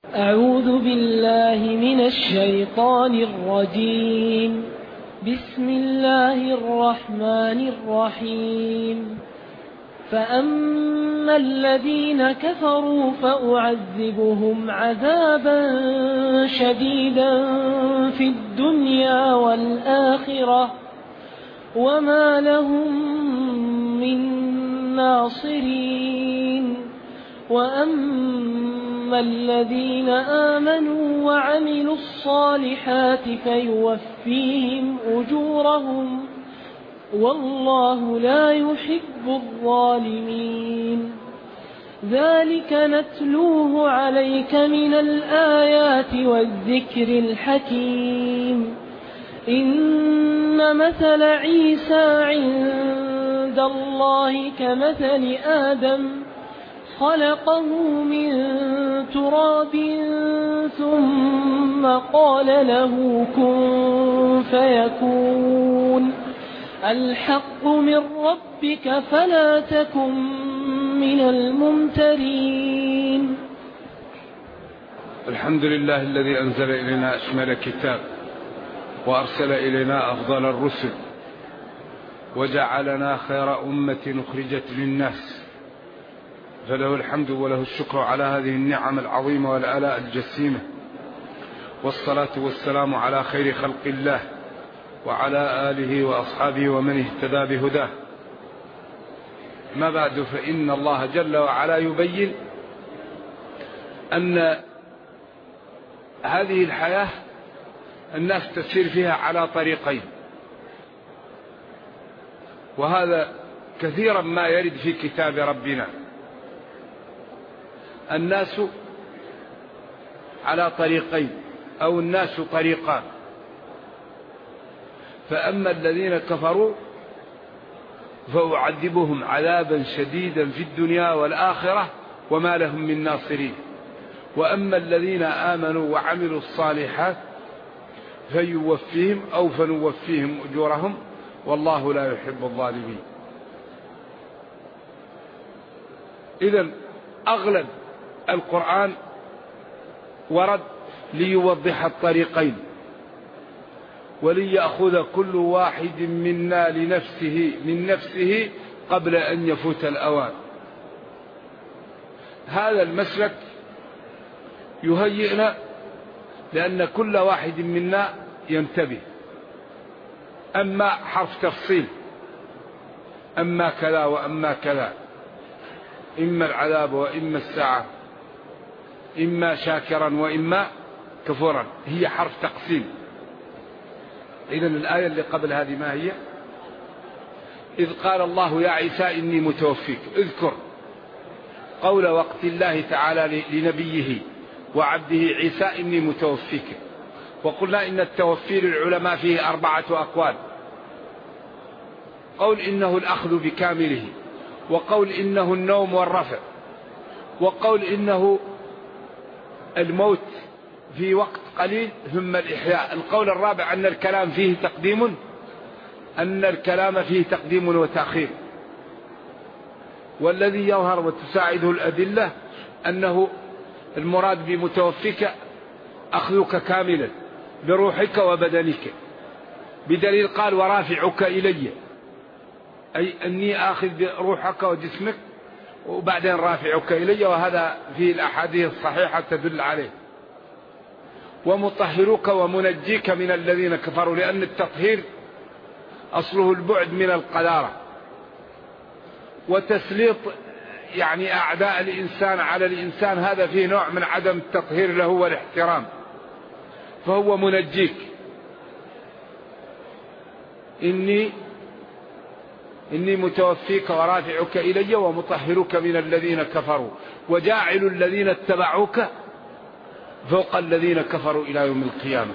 أعوذ بالله من الشيطان الرجيم. بسم الله الرحمن الرحيم. فأما الذين كفروا فأعذبهم عذابا شديدا في الدنيا والآخرة وما لهم من ناصرين. وأما الذين آمنوا وعملوا الصالحات فيوفيهم أجورهم والله لا يحب الظالمين. ذلك نتلوه عليك من الآيات والذكر الحكيم. إن مثل عيسى عند الله كمثل آدم خلقه من تراب ثم قال له كن فيكون. الحق من ربك فلا تكن من الممترين. الحمد لله الذي أنزل إلينا أشمل كتاب وأرسل إلينا أفضل الرسل وجعلنا خير أمة أخرجت للناس، فله الحمد وله الشكر على هذه النعم العظيمة والآلاء الجسيمة، والصلاة والسلام على خير خلق الله وعلى آله وأصحابه ومن اهتدى بهداه. ما بعد، فإن الله جل وعلا يبين أن هذه الحياة الناس تسير فيها على طريقين، وهذا كثيرا ما يرد في كتاب ربنا. الناس على طريقين أو الناس طريقان، فأما الذين كفروا فأعذبهم عذابا شديدا في الدنيا والآخرة وما لهم من ناصرين. وأما الذين آمنوا وعملوا الصالحات فيوفيهم أو فنوفيهم أجورهم والله لا يحب الظالمين. إذن أغلب القرآن ورد ليوضح الطريقين وليأخذ كل واحد منا من نفسه قبل أن يفوت الأوان. هذا المسلك يهيئنا لأن كل واحد منا ينتبه. أما حرف تفصيل، أما كذا وأما كذا، إما العذاب وإما الساعة، إما شاكرا وإما كفورا، هي حرف تقسيم. إذن الآية اللي قبل هذه ما هي؟ إذ قال الله يا عيسى إني متوفيك. اذكر قول وقت الله تعالى لنبيه وعبده عيسى إني متوفيك. وقلنا إن التوفي للعلماء فيه 4 أقوال: قول إنه الأخذ بكامله، وقول إنه النوم والرفع، وقول إنه الموت في وقت قليل ثم الإحياء. القول الرابع أن الكلام فيه تقديم وتأخير. والذي يظهر وتساعده الأدلة أنه المراد بمتوفيك أخذك كاملا بروحك وبدنك، بدليل قال ورافعك إلي، أي أني آخذ بروحك وجسمك وبعدين رافعك إلي، وهذا في الأحاديث الصحيحة تدل عليه. ومطهرك ومنجيك من الذين كفروا، لأن التطهير أصله البعد من القذارة، وتسليط أعداء الإنسان على الإنسان هذا فيه نوع من عدم التطهير له والاحترام، فهو منجيك. إني متوفيك ورافعك إلي ومطهرك من الذين كفروا وجاعل الذين اتبعوك فوق الذين كفروا إلى يوم القيامة.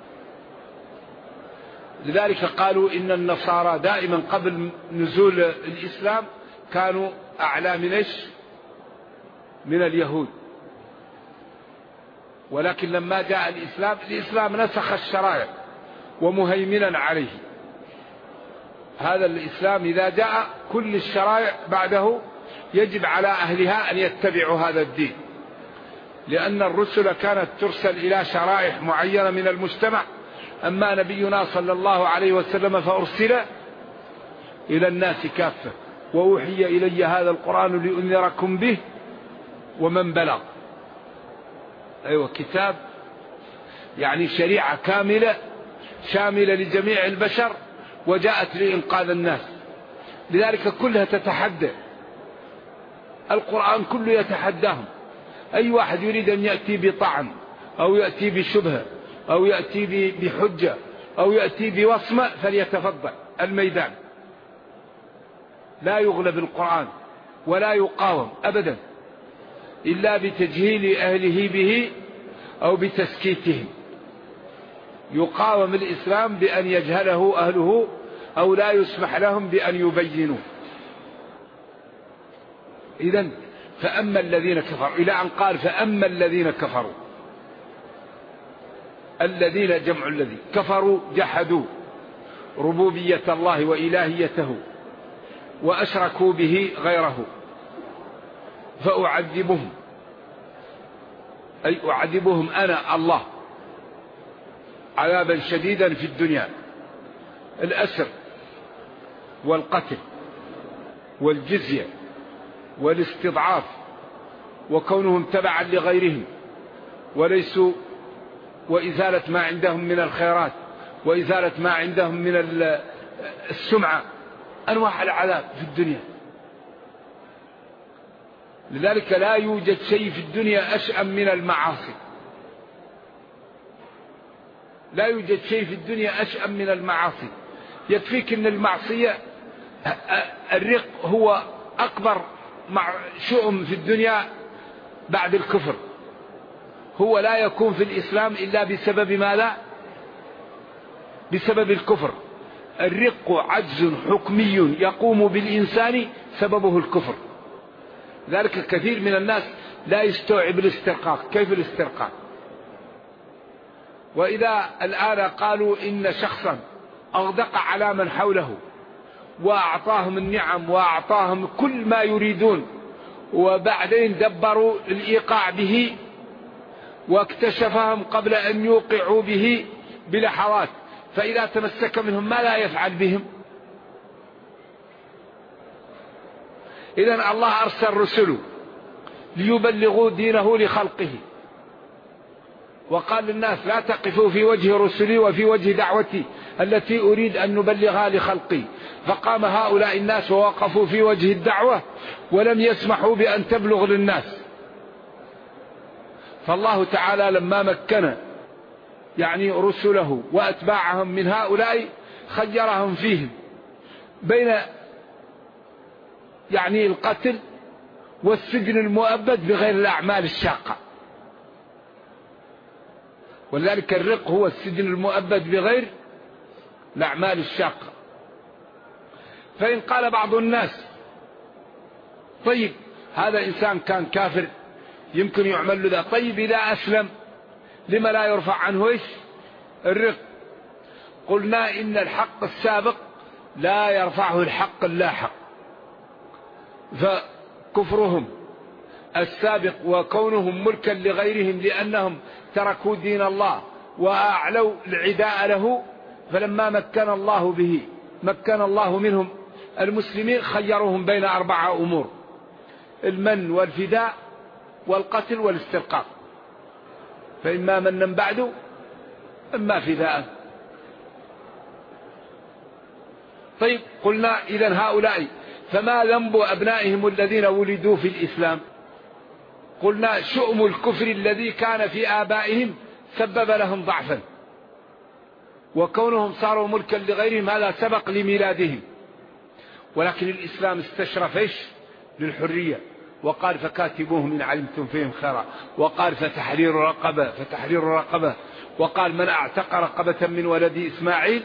لذلك قالوا إن النصارى دائما قبل نزول الإسلام كانوا أعلى من اليهود، ولكن لما جاء الإسلام نسخ الشرائع ومهيمنا عليه. هذا الإسلام إذا جاء كل الشرائع بعده يجب على أهلها أن يتبعوا هذا الدين. لأن الرسل كانت ترسل إلى شرائح معينة من المجتمع، أما نبينا صلى الله عليه وسلم فأرسل إلى الناس كافة، وأوحي إلي هذا القرآن لأنذركم به ومن بلغ. أيوة، كتاب يعني شريعة كاملة شاملة لجميع البشر، وجاءت لإنقاذ الناس، لذلك كلها تتحدى. القرآن كله يتحداهم، أي واحد يريد أن يأتي بطعن أو يأتي بشبهة أو يأتي بحجة أو يأتي بوصمة فليتفضل، الميدان لا يغلب القرآن ولا يقاوم أبدا إلا بتجهيل أهله به أو بتسكيتهم. يقاوم الإسلام بأن يجهله أهله أو لا يسمح لهم بأن يبينوا. إذن فأما الذين كفروا، إلى أن قال فأما الذين كفروا، الذين جمع الذي كفروا جحدوا ربوبية الله وإلهيته وأشركوا به غيره، فأعذبهم، أي أعذبهم أنا الله عذابا شديدا في الدنيا، الأسر والقتل والجزية والاستضعاف وكونهم تبعا لغيرهم وليسوا، وإزالة ما عندهم من الخيرات وإزالة ما عندهم من السمعة، أنواع العذاب في الدنيا. لذلك لا يوجد شيء في الدنيا أشأم من المعاصي، لا يوجد شيء في الدنيا أشأم من المعاصي. يكفيك أن المعصية، الرق هو أكبر شؤم في الدنيا بعد الكفر، هو لا يكون في الإسلام إلا بسبب ماذا؟ بسبب الكفر. الرق عجز حكمي يقوم بالإنسان سببه الكفر. ذلك كثير من الناس لا يستوعب الاسترقاق. كيف الاسترقاق؟ وإذا الآن قالوا إن شخصا أغدق على من حوله وأعطاهم النعم وأعطاهم كل ما يريدون، وبعدين دبروا الإيقاع به واكتشفهم قبل أن يوقعوا به بلحظات، فإذا تمسك منهم ما لا يفعل بهم. إذن الله أرسل رسله ليبلغوا دينه لخلقه، وقال للناس لا تقفوا في وجه رسلي وفي وجه دعوتي التي أريد أن نبلغها لخلقي. فقام هؤلاء الناس ووقفوا في وجه الدعوة ولم يسمحوا بأن تبلغ للناس. فالله تعالى لما مكن يعني رسله وأتباعهم من هؤلاء خيرهم فيهم بين يعني القتل والسجن المؤبد بغير الأعمال الشاقة. ولذلك الرق هو السجن المؤبد بغير الأعمال الشاقة. فإن قال بعض الناس طيب هذا إنسان كان كافر يمكن يعمل له ذا، طيب إذا أسلم لما لا يرفع عنه إيش؟ الرق. قلنا إن الحق السابق لا يرفعه الحق اللاحق، فكفرهم السابق وكونهم ملكا لغيرهم لأنهم تركوا دين الله وأعلوا العداء له، فلما مكن الله به مكن الله منهم المسلمين خيرهم بين 4 أمور: المن والفداء والقتل والاسترقاق، فإما منا بعد إما فداء. طيب قلنا إذن هؤلاء فما ذنب أبنائهم الذين ولدوا في الإسلام؟ قلنا شؤم الكفر الذي كان في آبائهم سبب لهم ضعفا، وكونهم صاروا ملكا لغيرهم هذا سبق لميلادهم. ولكن الإسلام استشرف إيش؟ للحرية، وقال فكاتبوهم إن علمتم فيهم خيرا، وقال فتحرير رقبة، وقال من اعتق رقبة من ولد إسماعيل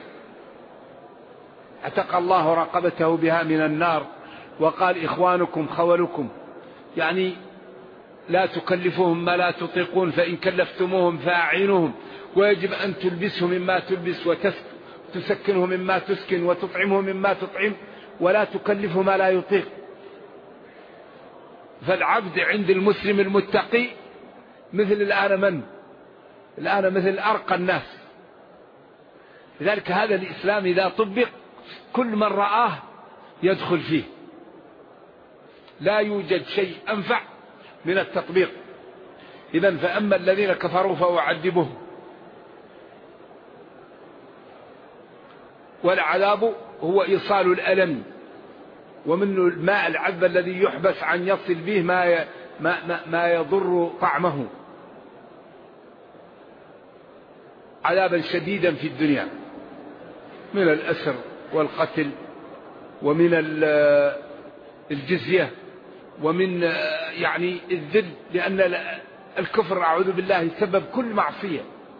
اعتق الله رقبته بها من النار، وقال إخوانكم خولكم، يعني لا تكلفوهم ما لا تطيقون، فإن كلفتموهم فأعينوهم، ويجب أن تلبسهم مما تلبس وتسكنهم مما تسكن وتطعمهم مما تطعم، ولا تكلفه ما لا يطيق. فالعبد عند المسلم المتقي مثل الآن مثل أرقى الناس. لذلك هذا الإسلام إذا طبق كل من رآه يدخل فيه، لا يوجد شيء أنفع من التطبيق. إذن فأما الذين كفروا فأعذبهم، والعذاب هو إيصال الألم، ومنه الماء العذب الذي يحبس عن يصل به ما يضر طعمه، عذابا شديدا في الدنيا من الأسر والقتل ومن الجزية ومن يعني الذل، لأن الكفر أعوذ بالله سبب كل معصية.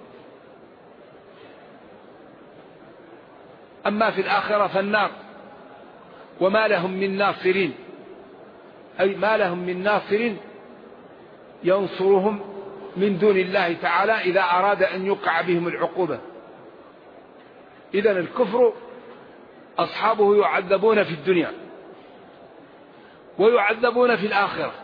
أما في الآخرة فالنار، وما لهم من ناصرين، أي ما لهم من ناصر ينصرهم من دون الله تعالى إذا أراد أن يقع بهم العقوبة. إذن الكفر أصحابه يعذبون في الدنيا ويعذبون في الآخرة.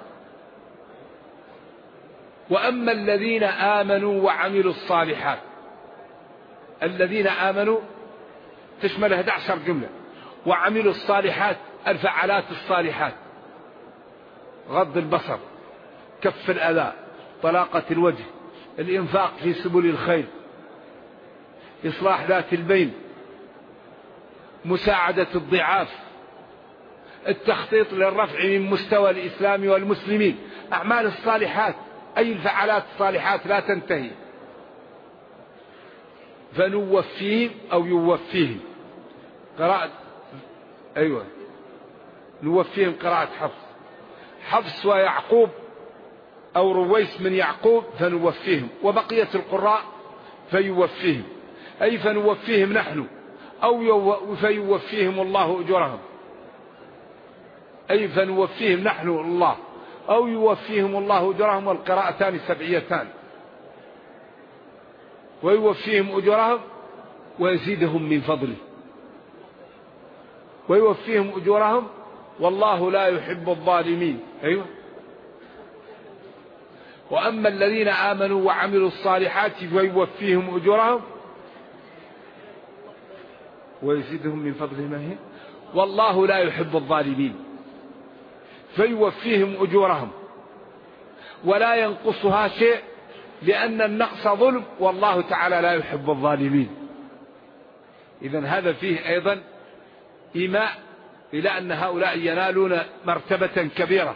وأما الذين آمنوا وعملوا الصالحات، الذين آمنوا تشمل 11 جملة، وعملوا الصالحات الفعالات الصالحات، غض البصر، كف الأذى، طلاقة الوجه، الإنفاق في سبل الخير، إصلاح ذات البين، مساعدة الضعاف، التخطيط للرفع من مستوى الإسلام والمسلمين. أعمال الصالحات أي الفعالات الصالحات لا تنتهي. فنوفيهم أو يوفيهم قراءة، أيوة نوفيهم قراءة حفص ويعقوب أو رويس من يعقوب فنوفيهم، وبقية القراء فيوفيهم، أي فنوفيهم نحن أو فيوفيهم الله أجورهم، أي فنوفيهم نحن الله أو يوفيهم الله أجورهم، والقراءتان سبعيتان. ويوفيهم أجورهم ويزيدهم من فضله، ويوفيهم أجورهم والله لا يحب الظالمين. أيوة. وأما الذين آمنوا وعملوا الصالحات فيوفيهم أجورهم ويزيدهم من فضله ما هي والله لا يحب الظالمين. فيوفيهم أجورهم ولا ينقصها شيء، لأن النقص ظلم والله تعالى لا يحب الظالمين. إذن هذا فيه أيضا إيماء إلى أن هؤلاء ينالون مرتبة كبيرة.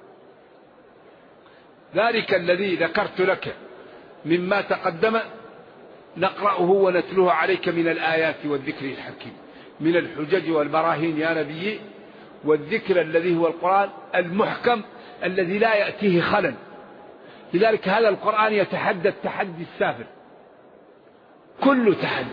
ذلك الذي ذكرت لك مما تقدم نقرأه ونتلوه عليك من الآيات والذكر الحكيم، من الحجج والبراهين يا نبي، والذكر الذي هو القرآن المحكم الذي لا يأتيه خلل. لذلك هذا القرآن يتحدى التحدي السافر، كل تحدي،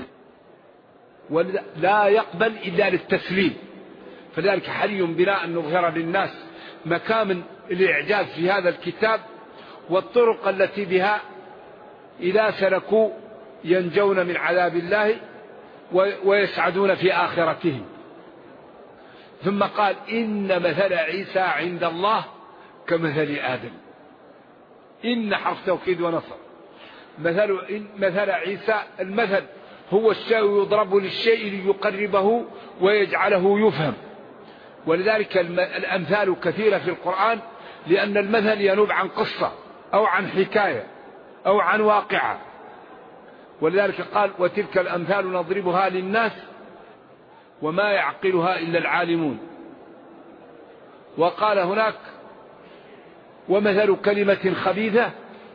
ولا يقبل إلا للتسليم. فذلك حري بنا أن نظهر للناس مكامن الإعجاز في هذا الكتاب، والطرق التي بها إذا سلكوا ينجون من عذاب الله ويسعدون في آخرتهم. ثم قال إن مثل عيسى عند الله كمثل آدم. إن حرف توكيد ونصر. مثل عيسى، المثل هو الشيء يضرب للشيء ليقربه ويجعله يفهم. ولذلك الأمثال كثيرة في القرآن، لأن المثل ينوب عن قصة أو عن حكاية أو عن واقعة. ولذلك قال وتلك الأمثال نضربها للناس وما يعقلها إلا العالمون. وقال هناك ومثل كلمة خبيثة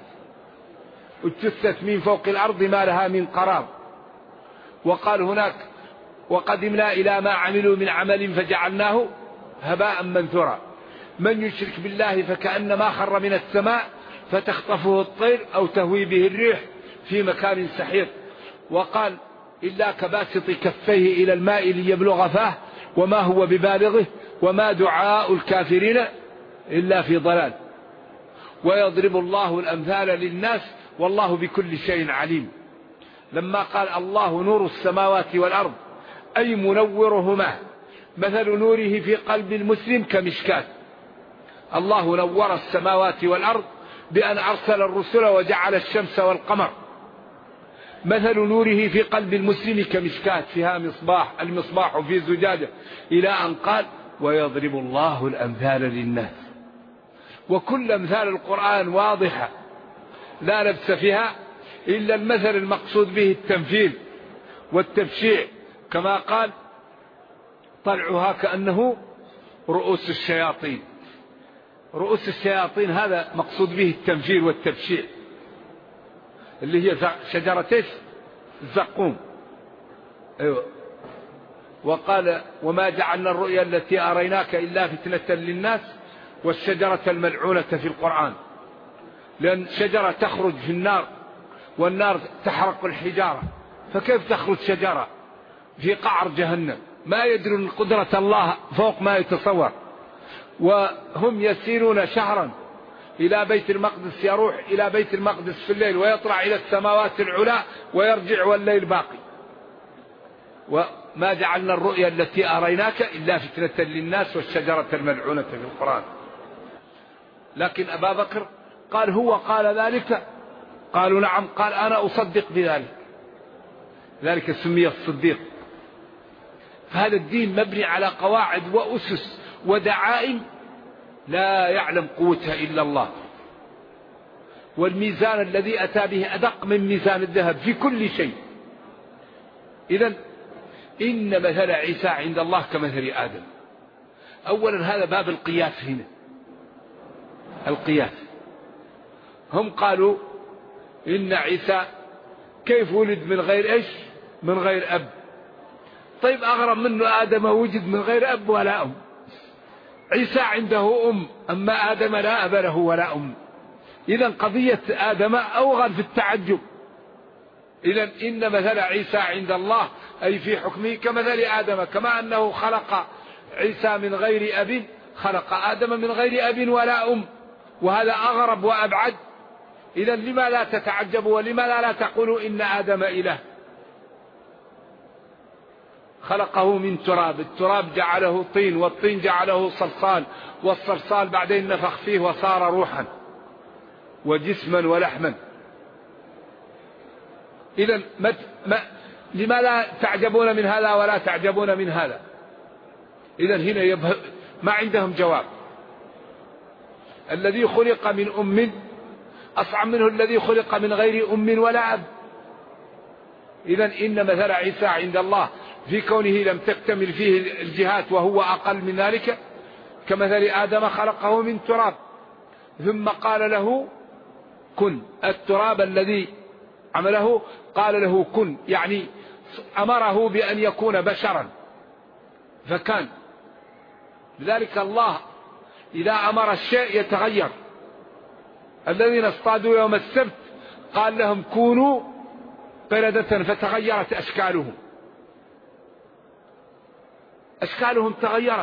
اجتثت من فوق الأرض ما لها من قرار. وقال هناك وقدمنا إلى ما عملوا من عمل فجعلناه هباء منثورا. من يشرك بالله فكأنما خر من السماء فتخطفه الطير أو تهوي به الريح في مكان سحيق. وقال إلا كباسط كفيه إلى الماء ليبلغ فاه وما هو ببالغه وما دعاء الكافرين إلا في ضلال. ويضرب الله الأمثال للناس والله بكل شيء عليم. لما قال الله نور السماوات والأرض أي منورهما، مثل نوره في قلب المسلم كمشكاة. الله نور السماوات والأرض بأن أرسل الرسل وجعل الشمس والقمر مثل نوره في قلب المسلم كمشكاة فيها مصباح، المصباح في زجاجة، إلى أن قال ويضرب الله الأمثال للناس. وكل أمثال القرآن واضحة لا لبس فيها، إلا المثل المقصود به التمثيل والتبشيع، كما قال طلعها كأنه رؤوس الشياطين. رؤوس الشياطين هذا مقصود به التمثيل والتبشيع، اللي هي شجرة الزقوم. أيوة. وقال وما جعلنا الرؤيا التي أريناك إلا فتنة للناس والشجرة الملعونة في القرآن، لأن شجرة تخرج في النار والنار تحرق الحجارة، فكيف تخرج شجرة في قعر جهنم؟ ما يدرون قدرة الله فوق ما يتصور. وهم يسيرون شهرا إلى بيت المقدس، يروح إلى بيت المقدس في الليل ويطلع إلى السماوات العلى ويرجع والليل باقي. وما جعلنا الرؤيا التي أريناك إلا فتنة للناس والشجرة الملعونة في القرآن. لكن أبا بكر قال هو قال ذلك؟ قالوا نعم. قال أنا أصدق بذلك، ذلك سمي الصديق. فهذا الدين مبني على قواعد وأسس ودعائم لا يعلم قوتها إلا الله. والميزان الذي أتى به أدق من ميزان الذهب في كل شيء. إذن إن مثل عيسى عند الله كمثل آدم. أولا هذا باب القياس هنا، القياس. هم قالوا إن عيسى كيف ولد من غير إيش؟ من غير أب. طيب أغرب منه آدم وجد من غير أب ولا أم. عيسى عنده أم، أما آدم لا أب له ولا أم. إذن قضية آدم أوغل في التعجب. إذن إن مثل عيسى عند الله أي في حكمه كمثل آدم، كما أنه خلق عيسى من غير أب خلق آدم من غير أب ولا أم، وهذا أغرب وأبعد. إذن لما لا تتعجبوا ولما لا تقولوا إن آدم إله؟ خلقه من تراب، التراب جعله طين، والطين جعله صلصال، والصلصال بعدين نفخ فيه وصار روحا وجسما ولحما. إذن لما لا تعجبون من هذا ولا تعجبون من هذا؟ إذن هنا ما عندهم جواب. الذي خلق من أم أصعب منه الذي خلق من غير أم ولا أب. إذن إن مثل عيسى عند الله في كونه لم تكتمل فيه الجهات وهو أقل من ذلك كمثل آدم خلقه من تراب ثم قال له كن. التراب الذي عمله قال له كن، يعني أمره بأن يكون بشرا فكان. لذلك الله إذا أمر الشيء يتغير. الذين اصطادوا يوم السبت قال لهم كونوا قردة فتغيرت أشكالهم، أشكالهم تغيرت.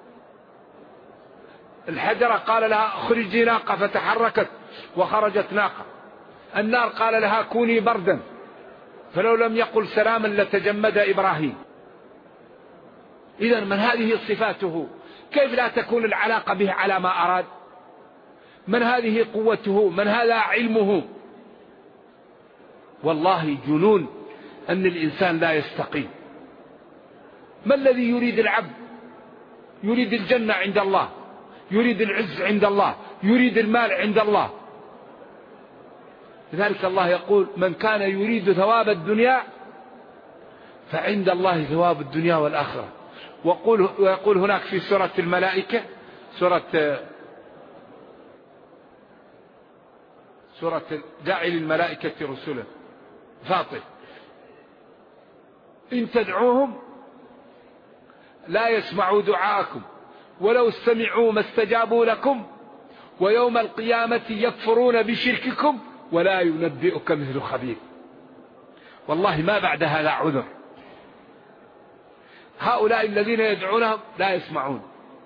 الحجرة قال لها اخرجي ناقة فتحركت وخرجت ناقة. النار قال لها كوني بردا، فلو لم يقل سلاما لتجمد إبراهيم. إذن من هذه صفاته كيف لا تكون العلاقة به على ما أراد؟ من هذه قوته؟ من هذا علمه؟ والله جنون أن الإنسان لا يستقيم. ما الذي يريد العبد؟ يريد الجنة عند الله، يريد العز عند الله، يريد المال عند الله. لذلك الله يقول من كان يريد ثواب الدنيا فعند الله ثواب الدنيا والآخرة. ويقول هناك في سورة الملائكة، سورة جاعل الملائكة رسلا فاطر، إن تدعوهم لا يسمعوا دعاءكم ولو استمعوا ما استجابوا لكم ويوم القيامة يكفرون بشرككم ولا ينبئك مثل خبير. والله ما بعد هذا عذر. هؤلاء الذين يدعونهم لا يسمعون،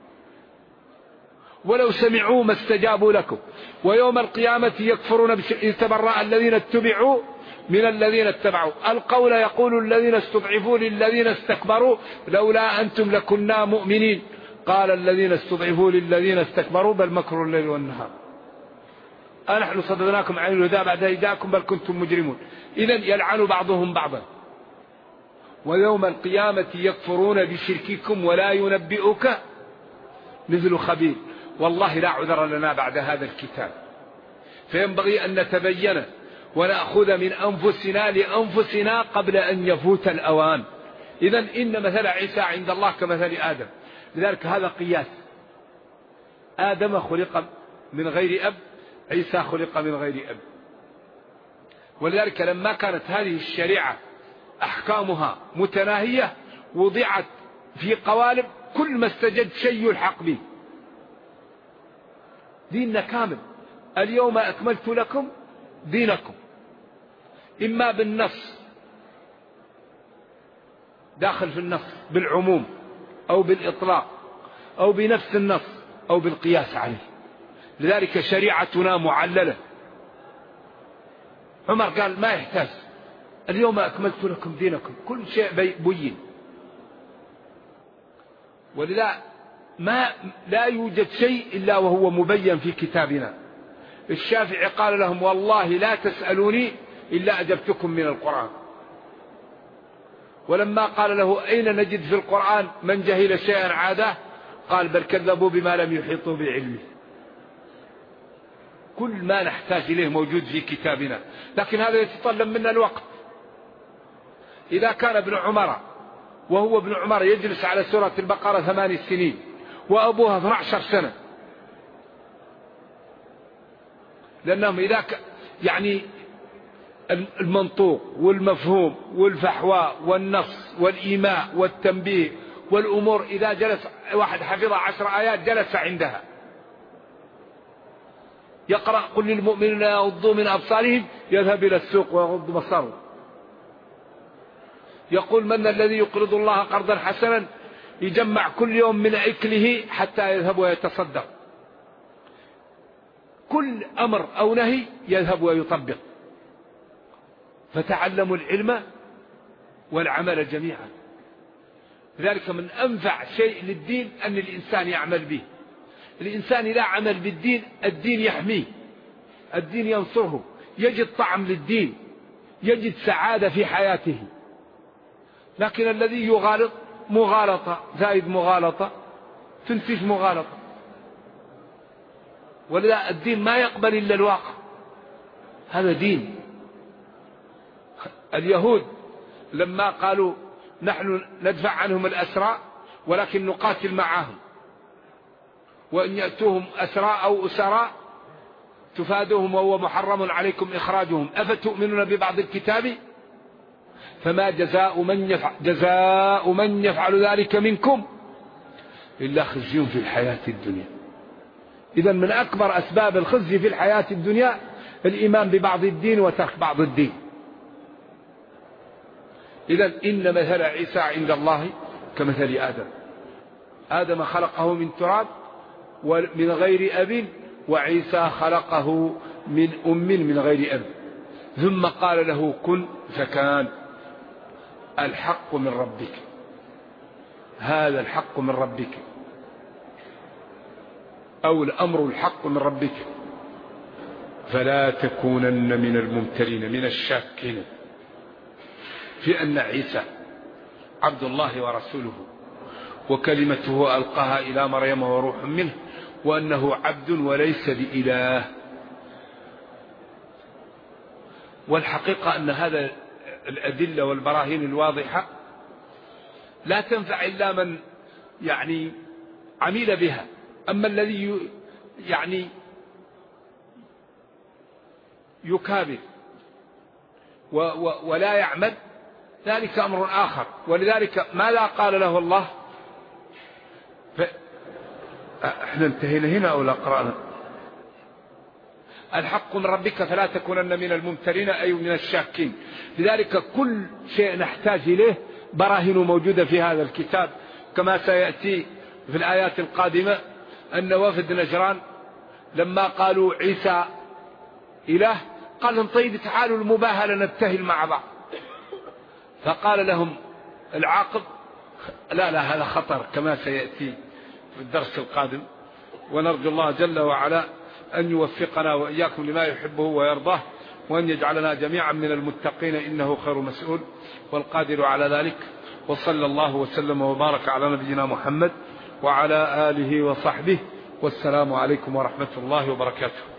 ولو سمعوا ما استجابوا لكم ويوم القيامة يكفرون يتبرأ الذين اتبعوا من الذين اتبعوا. القول يقول الذين استضعفوا للذين استكبروا لولا أنتم لكنا مؤمنين. قال الذين استضعفوا للذين استكبروا بل مكروا الليل والنهار. أنحن صددناكم عن الهدى بعد هداكم بل كنتم مجرمون. إذن يلعن بعضهم بعضا. ويوم القيامة يكفرون بشرككم ولا ينبئك مثل خبير. والله لا عذر لنا بعد هذا الكتاب، فينبغي أن نتبين ونأخذ من أنفسنا لأنفسنا قبل أن يفوت الأوان. إذن إن مثل عيسى عند الله كمثل آدم. لذلك هذا قياس. آدم خلق من غير أب، عيسى خلق من غير أب. ولذلك لما كانت هذه الشريعة أحكامها متناهية وضعت في قوالب كل ما استجد شيء يلحق به. ديننا كامل. اليوم أكملت لكم دينكم، إما بالنص داخل في النص بالعموم أو بالإطلاق أو بنفس النص أو بالقياس عليه. لذلك شريعتنا معللة. عمر قال ما يحتاج، اليوم أكملت لكم دينكم، كل شيء بين. ولذا لا يوجد شيء إلا وهو مبين في كتابنا. الشافعي قال لهم والله لا تسألوني إلا أجبتكم من القرآن. ولما قال له أين نجد في القرآن من جهل شيئا عاده، قال بل كذبوا بما لم يحيطوا بعلمه. كل ما نحتاج إليه موجود في كتابنا، لكن هذا يتطلب منا الوقت. إذا كان ابن عمر وهو ابن عمر يجلس على سورة البقرة 8 سنين وأبوها 12 سنة، لأنهم إذا يعني المنطوق والمفهوم والفحواء والنص والإيماء والتنبيه والأمور، إذا جلس واحد حفظ 10 آيات جلس عندها. يقرأ قل للمؤمنين يغضوا من أبصارهم يذهب إلى السوق ويغض بصره. يقول من الذي يقرض الله قرضا حسنا، يجمع كل يوم من أكله حتى يذهب ويتصدق. كل أمر أو نهي يذهب ويطبق. فتعلموا العلم والعمل جميعا. لذلك من أنفع شيء للدين أن الإنسان يعمل به. الإنسان إذا عمل بالدين الدين يحميه، الدين ينصره، يجد طعم للدين، يجد سعادة في حياته. لكن الذي يغالط مغالطة زائد مغالطة تنتج مغالطة. ولذا الدين ما يقبل إلا الواقع. هذا دين. اليهود لما قالوا نحن ندفع عنهم الأسرى ولكن نقاتل معهم، وإن يأتوهم أسرى أو أسراء تفادوهم وهو محرم عليكم إخراجهم، أفتؤمنون ببعض الكتاب فما جزاء من يفعل ذلك منكم إلا خزي في الحياة الدنيا. إذن من أكبر أسباب الخزي في الحياة الدنيا الإيمان ببعض الدين وترك بعض الدين. إذن إن مثل عيسى عند الله كمثل آدم. آدم خلقه من تراب ومن غير أب، وعيسى خلقه من أم من غير أب، ثم قال له كن فكان. الحق من ربك، هذا الحق من ربك، أو الأمر الحق من ربك، فلا تكونن من الممترين من الشاكين في أن عيسى عبد الله ورسوله وكلمته ألقاها إلى مريم وروح منه، وأنه عبد وليس بإله. والحقيقة أن هذا الأدلة والبراهين الواضحة لا تنفع إلا من يعني عمل بها. أما الذي يعني يكابر ولا يعمل ذلك أمر آخر. ولذلك ماذا قال له الله؟ احنا انتهينا هنا أو لا قرأنا؟ الحق من ربك فلا تكونن من الممترين أي من الشاكين. لذلك كل شيء نحتاج إليه براهين موجودة في هذا الكتاب، كما سيأتي في الآيات القادمة أن وفد نجران لما قالوا عيسى إله قال لهم طيب تعالوا المباهلة نبتهل مع بعض. فقال لهم العاقب لا هذا خطر، كما سيأتي في الدرس القادم. ونرجو الله جل وعلا أن يوفقنا وإياكم لما يحبه ويرضاه، وأن يجعلنا جميعا من المتقين، إنه خير مسؤول والقادر على ذلك. وصلى الله وسلم وبارك على نبينا محمد وعلى آله وصحبه، والسلام عليكم ورحمة الله وبركاته.